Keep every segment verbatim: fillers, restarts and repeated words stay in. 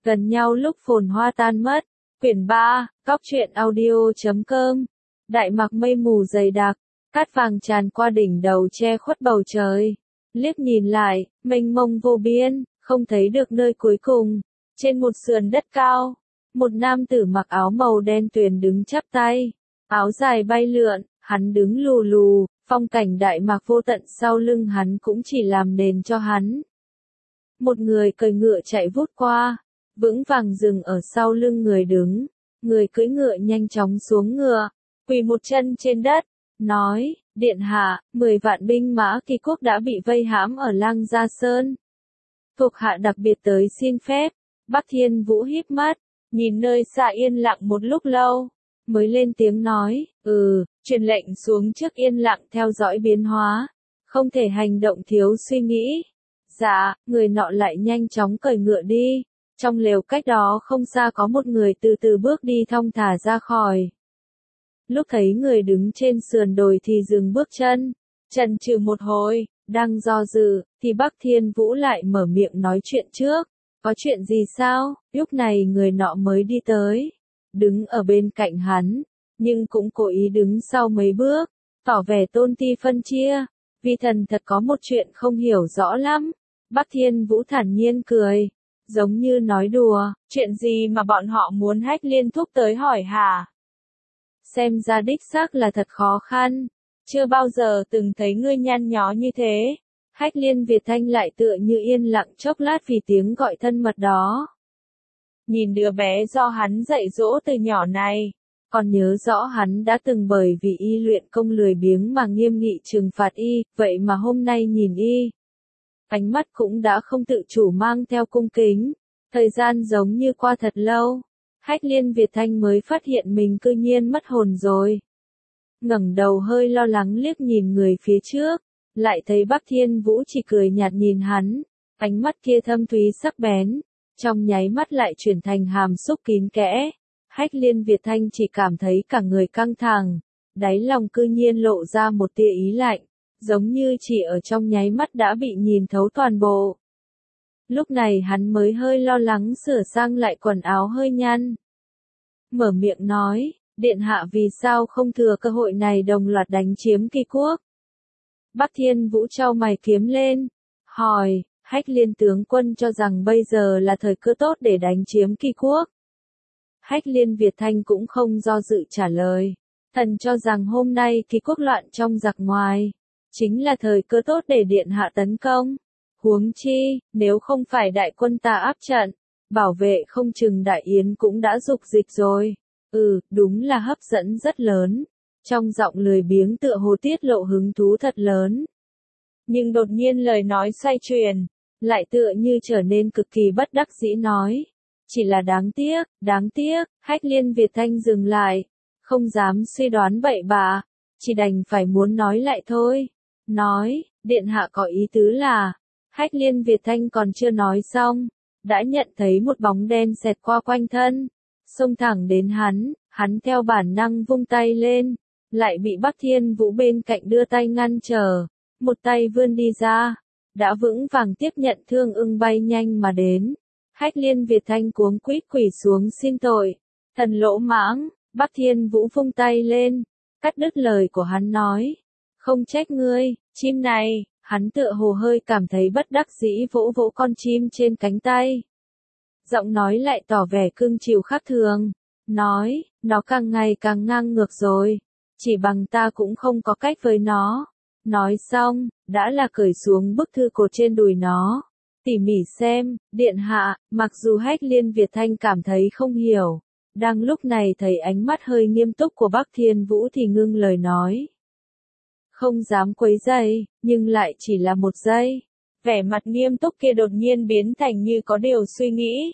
Gần nhau lúc phồn hoa tan mất. Quyển ba, Cóc truyện audio chấm com. Đại mạc mây mù dày đặc, cát vàng tràn qua đỉnh đầu che khuất bầu trời. Liếc nhìn lại, mênh mông vô biên, không thấy được nơi cuối cùng. Trên một sườn đất cao, một nam tử mặc áo màu đen tuyền đứng chắp tay. Áo dài bay lượn, hắn đứng lù lù, phong cảnh đại mạc vô tận sau lưng hắn cũng chỉ làm nền cho hắn. Một người cưỡi ngựa chạy vút qua, vững vàng dừng ở sau lưng người đứng. Người cưỡi ngựa nhanh chóng xuống ngựa, quỳ một chân trên đất, nói, điện hạ, mười vạn binh mã Kỳ quốc đã bị vây hãm ở Lang Gia Sơn. Thuộc hạ đặc biệt tới xin phép. Bắc Thiên Vũ híp mắt, nhìn nơi xa yên lặng một lúc lâu, mới lên tiếng nói, ừ, truyền lệnh xuống trước yên lặng theo dõi biến hóa, không thể hành động thiếu suy nghĩ. Dạ, người nọ lại nhanh chóng cởi ngựa đi. Trong lều cách đó không xa có một người từ từ bước đi thong thả ra khỏi. Lúc thấy người đứng trên sườn đồi thì dừng bước chân, chần chừ một hồi, đang do dự, thì Bắc Thiên Vũ lại mở miệng nói chuyện trước. Có chuyện gì sao? Lúc này người nọ mới đi tới, đứng ở bên cạnh hắn, nhưng cũng cố ý đứng sau mấy bước, tỏ vẻ tôn ti phân chia. Vi thần thật có một chuyện không hiểu rõ lắm. Bắc Thiên Vũ thản nhiên cười, giống như nói đùa, chuyện gì mà bọn họ muốn Hách Liên thúc tới hỏi hả? Xem ra đích xác là thật khó khăn, chưa bao giờ từng thấy ngươi nhăn nhó như thế. Hách Liên Việt Thanh lại tựa như yên lặng chốc lát vì tiếng gọi thân mật đó. Nhìn đứa bé do hắn dạy dỗ từ nhỏ này, còn nhớ rõ hắn đã từng bởi vì y luyện công lười biếng mà nghiêm nghị trừng phạt y, vậy mà hôm nay nhìn y, ánh mắt cũng đã không tự chủ mang theo cung kính. Thời gian giống như qua thật lâu, Hách Liên Việt Thanh mới phát hiện mình cư nhiên mất hồn rồi. Ngẩng đầu hơi lo lắng liếc nhìn người phía trước, lại thấy Bắc Thiên Vũ chỉ cười nhạt nhìn hắn, ánh mắt kia thâm thúy sắc bén, trong nháy mắt lại chuyển thành hàm xúc kín kẽ. Hách Liên Việt Thanh chỉ cảm thấy cả người căng thẳng, đáy lòng cư nhiên lộ ra một tia ý lạnh, giống như chỉ ở trong nháy mắt đã bị nhìn thấu toàn bộ. Lúc này hắn mới hơi lo lắng sửa sang lại quần áo hơi nhăn. Mở miệng nói, điện hạ vì sao không thừa cơ hội này đồng loạt đánh chiếm Kỳ quốc? Bắc Thiên Vũ chau mày kiếm lên, hỏi, Hách Liên tướng quân cho rằng bây giờ là thời cơ tốt để đánh chiếm Kỳ quốc. Hách Liên Việt Thanh cũng không do dự trả lời, thần cho rằng hôm nay Kỳ quốc loạn trong giặc ngoài, chính là thời cơ tốt để điện hạ tấn công. Huống chi, nếu không phải đại quân ta áp trận, bảo vệ không chừng đại yến cũng đã dục dịch rồi. Ừ, đúng là hấp dẫn rất lớn. Trong giọng lười biếng tựa hồ tiết lộ hứng thú thật lớn. Nhưng đột nhiên lời nói xoay chuyển, lại tựa như trở nên cực kỳ bất đắc dĩ nói. Chỉ là đáng tiếc, đáng tiếc, Hách Liên Việt Thanh dừng lại, không dám suy đoán bậy bạ, chỉ đành phải muốn nói lại thôi. Nói, điện hạ có ý tứ là, Hách Liên Việt Thanh còn chưa nói xong, đã nhận thấy một bóng đen xẹt qua quanh thân, xông thẳng đến hắn, hắn theo bản năng vung tay lên, lại bị Bắc Thiên Vũ bên cạnh đưa tay ngăn trở, một tay vươn đi ra, đã vững vàng tiếp nhận Thương Ưng bay nhanh mà đến. Hách Liên Việt Thanh cuống quýt quỳ xuống xin tội, thần lỗ mãng. Bắc Thiên Vũ vung tay lên, cắt đứt lời của hắn nói, không trách ngươi, chim này. Hắn tựa hồ hơi cảm thấy bất đắc dĩ vỗ vỗ con chim trên cánh tay. Giọng nói lại tỏ vẻ cưng chiều khác thường, nói, nó càng ngày càng ngang ngược rồi, chỉ bằng ta cũng không có cách với nó. Nói xong, đã là cởi xuống bức thư cột trên đùi nó. Tỉ mỉ xem, điện hạ, mặc dù Hách Liên Việt Thanh cảm thấy không hiểu, đang lúc này thấy ánh mắt hơi nghiêm túc của Bắc Thiên Vũ thì ngưng lời nói. Không dám quấy rầy, nhưng lại chỉ là một giây. Vẻ mặt nghiêm túc kia đột nhiên biến thành như có điều suy nghĩ.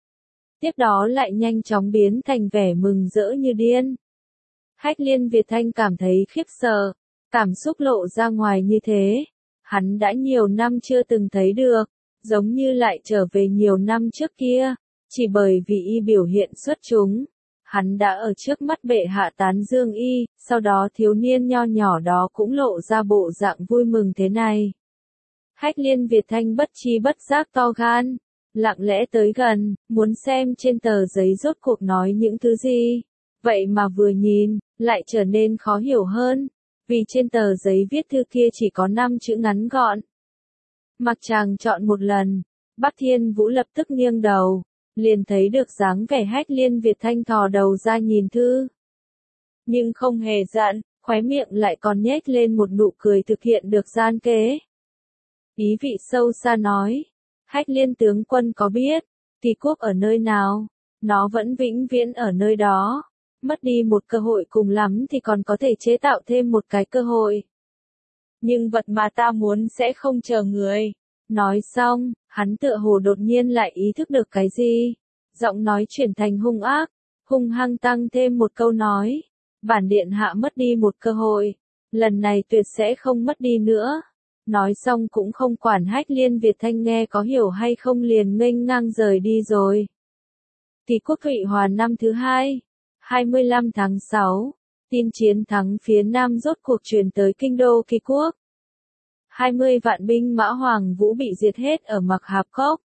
Tiếp đó lại nhanh chóng biến thành vẻ mừng rỡ như điên. Hách Liên Việt Thanh cảm thấy khiếp sợ, cảm xúc lộ ra ngoài như thế. Hắn đã nhiều năm chưa từng thấy được, giống như lại trở về nhiều năm trước kia, chỉ bởi vì y biểu hiện xuất chúng. Hắn đã ở trước mắt bệ hạ tán dương y, sau đó thiếu niên nho nhỏ đó cũng lộ ra bộ dạng vui mừng thế này. Hách Liên Việt Thanh bất chi bất giác to gan, lặng lẽ tới gần, muốn xem trên tờ giấy rốt cuộc nói những thứ gì. Vậy mà vừa nhìn, lại trở nên khó hiểu hơn, vì trên tờ giấy viết thư kia chỉ có năm chữ ngắn gọn. Mặc chàng chọn một lần, Bắc Thiên Vũ lập tức nghiêng đầu, liền thấy được dáng vẻ Hách Liên Việt Thanh thò đầu ra nhìn thư. Nhưng không hề giận, khóe miệng lại còn nhếch lên một nụ cười thực hiện được gian kế. Ý vị sâu xa nói, Hách Liên tướng quân có biết, Kỳ quốc ở nơi nào, nó vẫn vĩnh viễn ở nơi đó, mất đi một cơ hội cùng lắm thì còn có thể chế tạo thêm một cái cơ hội. Nhưng vật mà ta muốn sẽ không chờ người. Nói xong, hắn tựa hồ đột nhiên lại ý thức được cái gì. Giọng nói chuyển thành hung ác, hung hăng tăng thêm một câu nói. Bản điện hạ mất đi một cơ hội, lần này tuyệt sẽ không mất đi nữa. Nói xong cũng không quản Hách Liên Việt Thanh nghe có hiểu hay không liền nghênh ngang rời đi rồi. Kỳ quốc Thụy Hòa năm thứ hai, hai mươi lăm tháng sáu, tin chiến thắng phía Nam rốt cuộc truyền tới kinh đô Kỳ quốc. hai mươi vạn binh mã Hoàng Vũ bị diệt hết ở Mặc Hạp Cốc.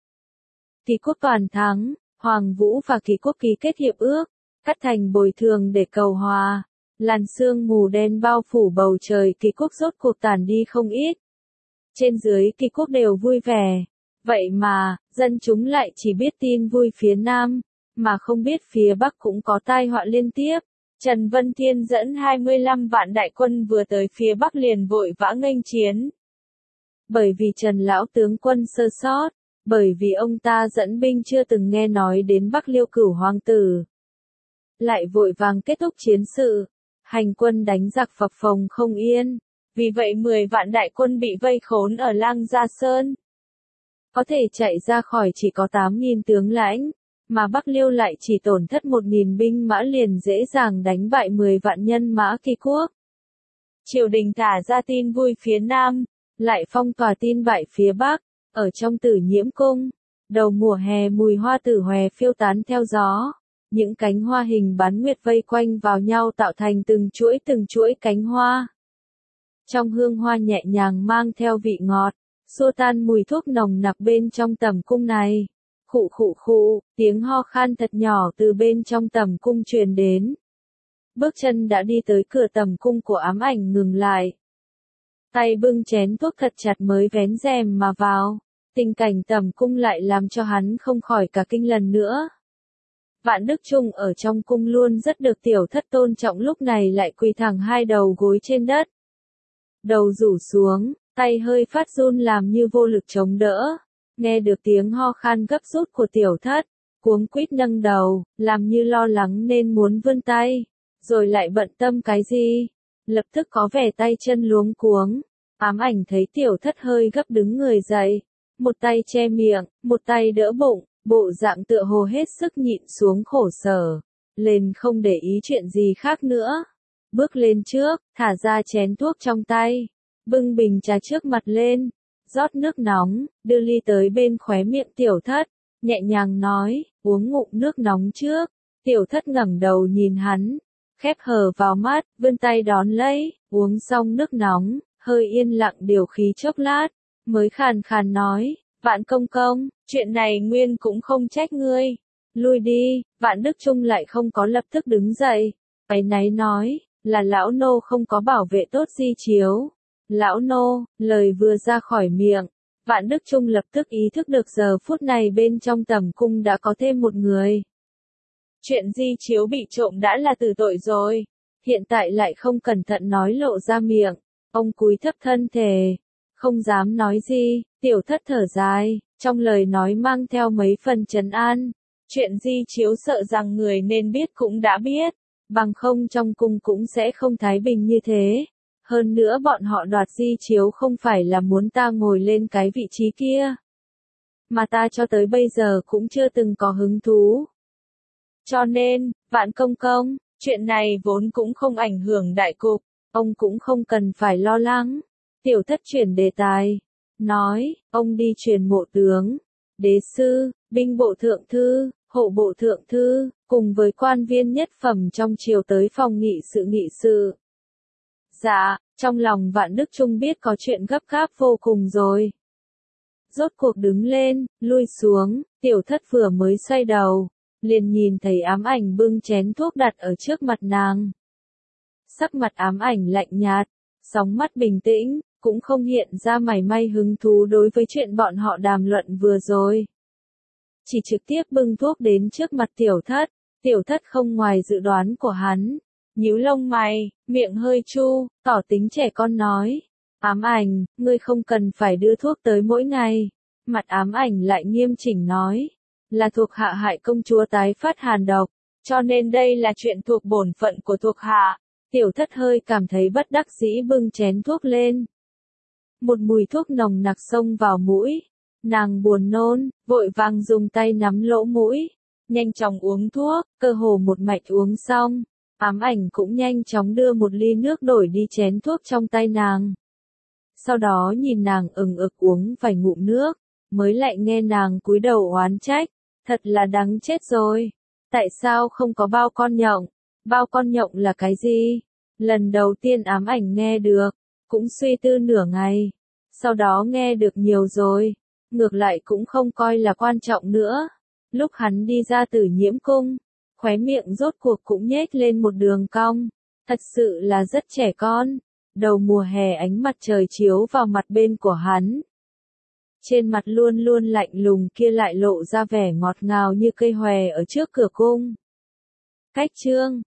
Kỳ quốc toàn thắng, Hoàng Vũ và Kỳ quốc ký kết hiệp ước, cắt thành bồi thường để cầu hòa. Làn sương mù đen bao phủ bầu trời Kỳ quốc rốt cuộc tàn đi không ít. Trên dưới Kỳ quốc đều vui vẻ. Vậy mà, dân chúng lại chỉ biết tin vui phía Nam, mà không biết phía Bắc cũng có tai họa liên tiếp. Trần Vân Thiên dẫn hai mươi lăm vạn đại quân vừa tới phía Bắc liền vội vã nghênh chiến. Bởi vì Trần lão tướng quân sơ sót, bởi vì ông ta dẫn binh chưa từng nghe nói đến Bắc Liêu Cửu hoàng tử. Lại vội vàng kết thúc chiến sự, hành quân đánh giặc phập phồng không yên, vì vậy mười vạn đại quân bị vây khốn ở Lang Gia Sơn. Có thể chạy ra khỏi chỉ có tám nghìn tướng lãnh, mà Bắc Liêu lại chỉ tổn thất một nghìn binh mã liền dễ dàng đánh bại mười vạn nhân mã Kỳ quốc. Triều đình thả ra tin vui phía Nam, lại phong tỏa tin bại phía Bắc, ở trong Tử Nhiễm cung. Đầu mùa hè mùi hoa tử hòe phiêu tán theo gió, những cánh hoa hình bán nguyệt vây quanh vào nhau tạo thành từng chuỗi từng chuỗi cánh hoa. Trong hương hoa nhẹ nhàng mang theo vị ngọt, xua tan mùi thuốc nồng nặc bên trong tầm cung này. Khụ khụ khụ, tiếng ho khan thật nhỏ từ bên trong tầm cung truyền đến. Bước chân đã đi tới cửa tầm cung của Ám Ảnh ngừng lại. Tay bưng chén thuốc thật chặt mới vén rèm mà vào. Tình cảnh tầm cung lại làm cho hắn không khỏi cả kinh lần nữa. Vạn Đức Trung ở trong cung luôn rất được tiểu thất tôn trọng, lúc này lại quỳ thẳng hai đầu gối trên đất. Đầu rủ xuống, tay hơi phát run làm như vô lực chống đỡ. Nghe được tiếng ho khan gấp rút của tiểu thất, cuống quýt nâng đầu, làm như lo lắng nên muốn vươn tay, rồi lại bận tâm cái gì, lập tức có vẻ tay chân luống cuống. Ám Ảnh thấy tiểu thất hơi gấp đứng người dậy, một tay che miệng, một tay đỡ bụng, bộ dạng tựa hồ hết sức nhịn xuống khổ sở, lên không để ý chuyện gì khác nữa. Bước lên trước, thả ra chén thuốc trong tay, bưng bình trà trước mặt lên, rót nước nóng, đưa ly tới bên khóe miệng tiểu thất, nhẹ nhàng nói, uống ngụm nước nóng trước. Tiểu thất ngẩng đầu nhìn hắn, khép hờ vào mắt, vươn tay đón lấy, uống xong nước nóng, hơi yên lặng điều khí chốc lát, mới khàn khàn nói, Vạn công công, chuyện này nguyên cũng không trách ngươi. Lui đi. Vạn Đức Trung lại không có lập tức đứng dậy, áy náy nói, là lão nô không có bảo vệ tốt Di Chiếu. Lão nô, lời vừa ra khỏi miệng, Vạn Đức Trung lập tức ý thức được giờ phút này bên trong tầm cung đã có thêm một người. Chuyện Di Chiếu bị trộm đã là tử tội rồi, hiện tại lại không cẩn thận nói lộ ra miệng, ông cúi thấp thân thể, không dám nói gì. Tiểu thất thở dài, trong lời nói mang theo mấy phần trấn an. Chuyện Di Chiếu sợ rằng người nên biết cũng đã biết, bằng không trong cung cũng sẽ không thái bình như thế. Hơn nữa bọn họ đoạt Di Chiếu không phải là muốn ta ngồi lên cái vị trí kia, mà ta cho tới bây giờ cũng chưa từng có hứng thú. Cho nên, Vạn công công, chuyện này vốn cũng không ảnh hưởng đại cục, ông cũng không cần phải lo lắng. Tiểu thất chuyển đề tài, nói, ông đi truyền mộ tướng, đế sư, binh bộ thượng thư, hộ bộ thượng thư, cùng với quan viên nhất phẩm trong triều tới phòng nghị sự nghị sự. Dạ, trong lòng Vạn Đức Trung biết có chuyện gấp gáp vô cùng rồi. Rốt cuộc đứng lên, lui xuống, Tiểu thất vừa mới xoay đầu, liền nhìn thấy ám ảnh bưng chén thuốc đặt ở trước mặt nàng. Sắc mặt ám ảnh lạnh nhạt, sóng mắt bình tĩnh, cũng không hiện ra mảy may hứng thú đối với chuyện bọn họ đàm luận vừa rồi. Chỉ trực tiếp bưng thuốc đến trước mặt tiểu thất, tiểu thất không ngoài dự đoán của hắn. Nhíu lông mày, miệng hơi chu, tỏ tính trẻ con nói. Ám ảnh, ngươi không cần phải đưa thuốc tới mỗi ngày. Mặt ám ảnh lại nghiêm chỉnh nói. Là thuộc hạ hại công chúa tái phát hàn độc, cho nên đây là chuyện thuộc bổn phận của thuộc hạ. Tiểu thất hơi cảm thấy bất đắc dĩ bưng chén thuốc lên. Một mùi thuốc nồng nặc xông vào mũi. Nàng buồn nôn, vội vàng dùng tay nắm lỗ mũi. Nhanh chóng uống thuốc, cơ hồ một mạch uống xong. Ám ảnh cũng nhanh chóng đưa một ly nước đổi đi chén thuốc trong tay nàng. Sau đó nhìn nàng ừng ực uống vài ngụm nước, mới lại nghe nàng cúi đầu oán trách. Thật là đáng chết rồi. Tại sao không có bao con nhộng? Bao con nhộng là cái gì? Lần đầu tiên ám ảnh nghe được, cũng suy tư nửa ngày. Sau đó nghe được nhiều rồi, ngược lại cũng không coi là quan trọng nữa. Lúc hắn đi ra Tử Nhiễm cung, khóe miệng rốt cuộc cũng nhếch lên một đường cong. Thật sự là rất trẻ con. Đầu mùa hè ánh mặt trời chiếu vào mặt bên của hắn. Trên mặt luôn luôn lạnh lùng kia lại lộ ra vẻ ngọt ngào như cây hòe ở trước cửa cung. Cách chương